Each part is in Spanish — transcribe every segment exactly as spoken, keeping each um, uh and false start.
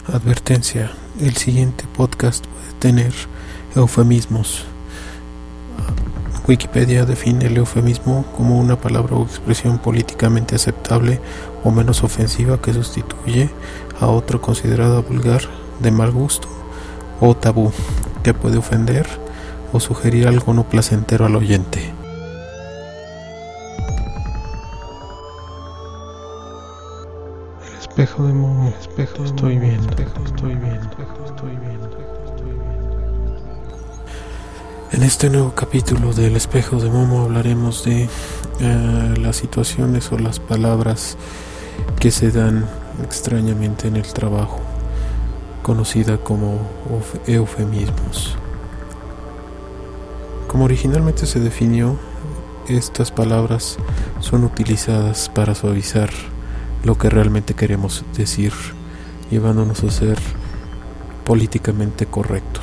Advertencia: el siguiente podcast puede tener eufemismos. Wikipedia define el eufemismo como una palabra o expresión políticamente aceptable o menos ofensiva que sustituye a otra considerada vulgar, de mal gusto o tabú, que puede ofender o sugerir algo no placentero al oyente. El espejo de Momo, espejo, estoy bien, espejo, estoy bien, espejo, estoy bien, estoy bien. En este nuevo capítulo del espejo de Momo hablaremos de uh, las situaciones o las palabras que se dan extrañamente en el trabajo, conocida como eufemismos. Como originalmente se definió, estas palabras son utilizadas para suavizar lo que realmente queremos decir, llevándonos a ser políticamente correctos.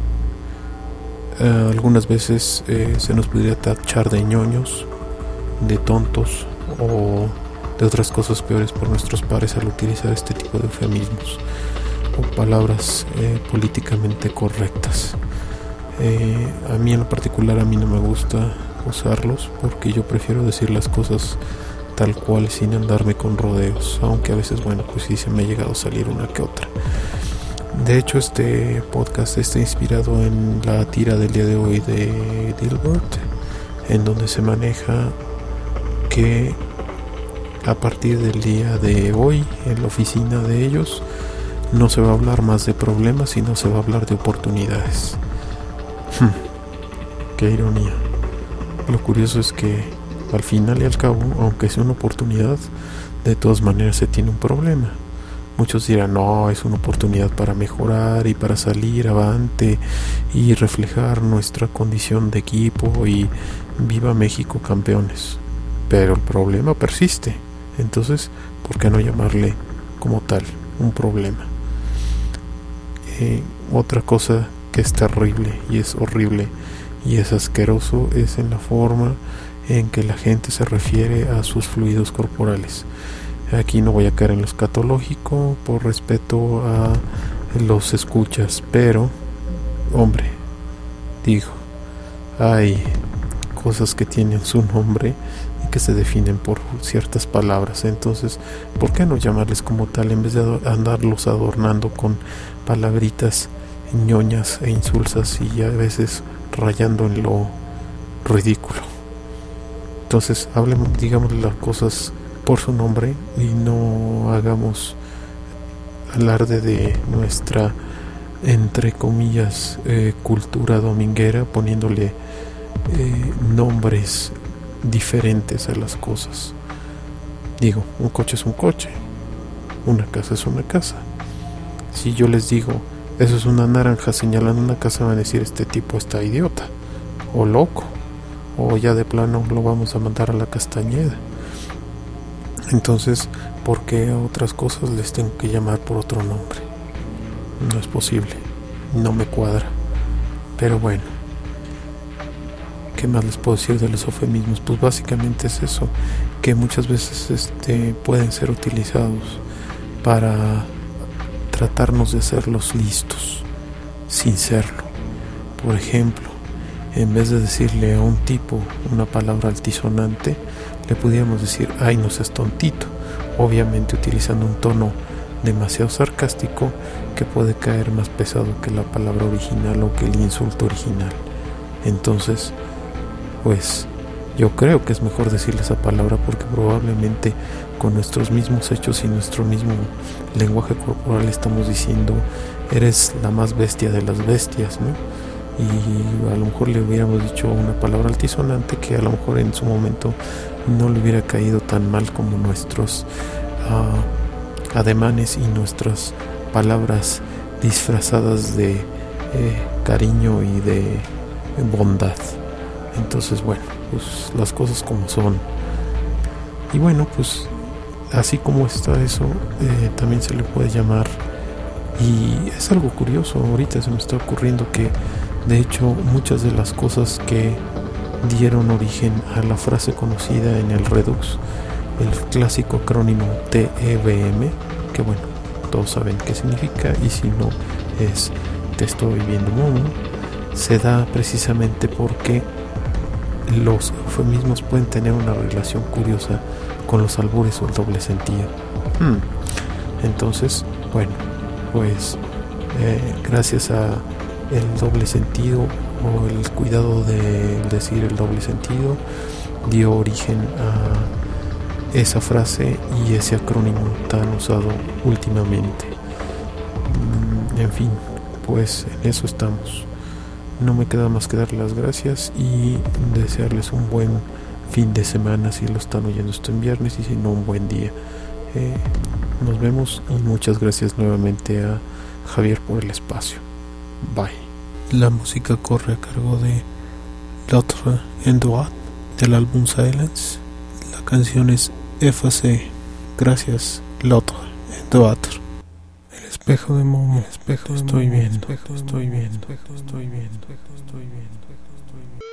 Uh, algunas veces eh, se nos podría tachar de ñoños, de tontos o de otras cosas peores por nuestros pares al utilizar este tipo de eufemismos o palabras eh, políticamente correctas. Eh, a mí en lo particular a mí no me gusta usarlos porque yo prefiero decir las cosas tal cual sin andarme con rodeos, aunque a veces, bueno, pues sí se me ha llegado a salir una que otra. De hecho, este podcast está inspirado en la tira del día de hoy de Dilbert, en donde se maneja que a partir del día de hoy en la oficina de ellos no se va a hablar más de problemas, sino se va a hablar de oportunidades. Hmm, qué ironía. Lo curioso es que al final y al cabo, aunque sea una oportunidad, de todas maneras se tiene un problema. Muchos dirán, no, es una oportunidad para mejorar y para salir avante y reflejar nuestra condición de equipo y viva México campeones. Pero el problema persiste. Entonces, ¿por qué no llamarle como tal un problema? Eh, otra cosa que es terrible y es horrible y es asqueroso es en la forma en que la gente se refiere a sus fluidos corporales. Aquí no voy a caer en lo escatológico por respeto a los escuchas, pero, hombre, digo, hay cosas que tienen su nombre y que se definen por ciertas palabras. Entonces, ¿por qué no llamarles como tal en vez de andarlos adornando con palabritas ñoñas e insulsas y a veces rayando en lo ridículo? Entonces, hablemos, digamos las cosas por su nombre y no hagamos alarde de nuestra, entre comillas, eh, cultura dominguera, poniéndole eh, nombres diferentes a las cosas. Digo, un coche es un coche, una casa es una casa. Si yo les digo, eso es una naranja señalando una casa, van a decir, este tipo está idiota o loco, o ya de plano lo vamos a mandar a la Castañeda. Entonces, ¿por qué a otras cosas les tengo que llamar por otro nombre? No es posible, no me cuadra. Pero bueno, ¿qué más les puedo decir de los eufemismos? Pues básicamente es eso, que muchas veces este, pueden ser utilizados para tratarnos de hacerlos listos, sin serlo. Por ejemplo, en vez de decirle a un tipo una palabra altisonante, le pudiéramos decir, ay, no seas tontito, obviamente utilizando un tono demasiado sarcástico que puede caer más pesado que la palabra original o que el insulto original. Entonces, pues yo creo que es mejor decirle esa palabra porque probablemente con nuestros mismos hechos y nuestro mismo lenguaje corporal estamos diciendo, eres la más bestia de las bestias, ¿no? Y a lo mejor le hubiéramos dicho una palabra altisonante que a lo mejor en su momento no le hubiera caído tan mal como nuestros uh, ademanes y nuestras palabras disfrazadas de eh, cariño y de bondad. Entonces, bueno, pues las cosas como son. Y bueno, pues así como está eso, eh, también se le puede llamar, y es algo curioso, ahorita se me está ocurriendo que de hecho muchas de las cosas que dieron origen a la frase conocida en el Redux, el clásico acrónimo T E B M, que bueno, todos saben qué significa, y si no es te estoy viendo mono, se da precisamente porque los eufemismos pueden tener una relación curiosa con los albures o el doble sentido. Hmm. Entonces, bueno, pues eh, gracias a el doble sentido o el cuidado de decir el doble sentido, dio origen a esa frase y ese acrónimo tan usado últimamente. Mm, en fin, pues en eso estamos. No me queda más que darles las gracias y desearles un buen fin de semana si lo están oyendo esto en viernes, y si no, un buen día. Eh, nos vemos y muchas gracias nuevamente a Javier por el espacio. Bye. La música corre a cargo de L'Autre Endroit del álbum Silence. La canción es F C. Gracias, L'Autre Endroit. El espejo de Momo, el espejo de Momo, estoy viendo, estoy viendo, estoy viendo, estoy viendo, estoy viendo.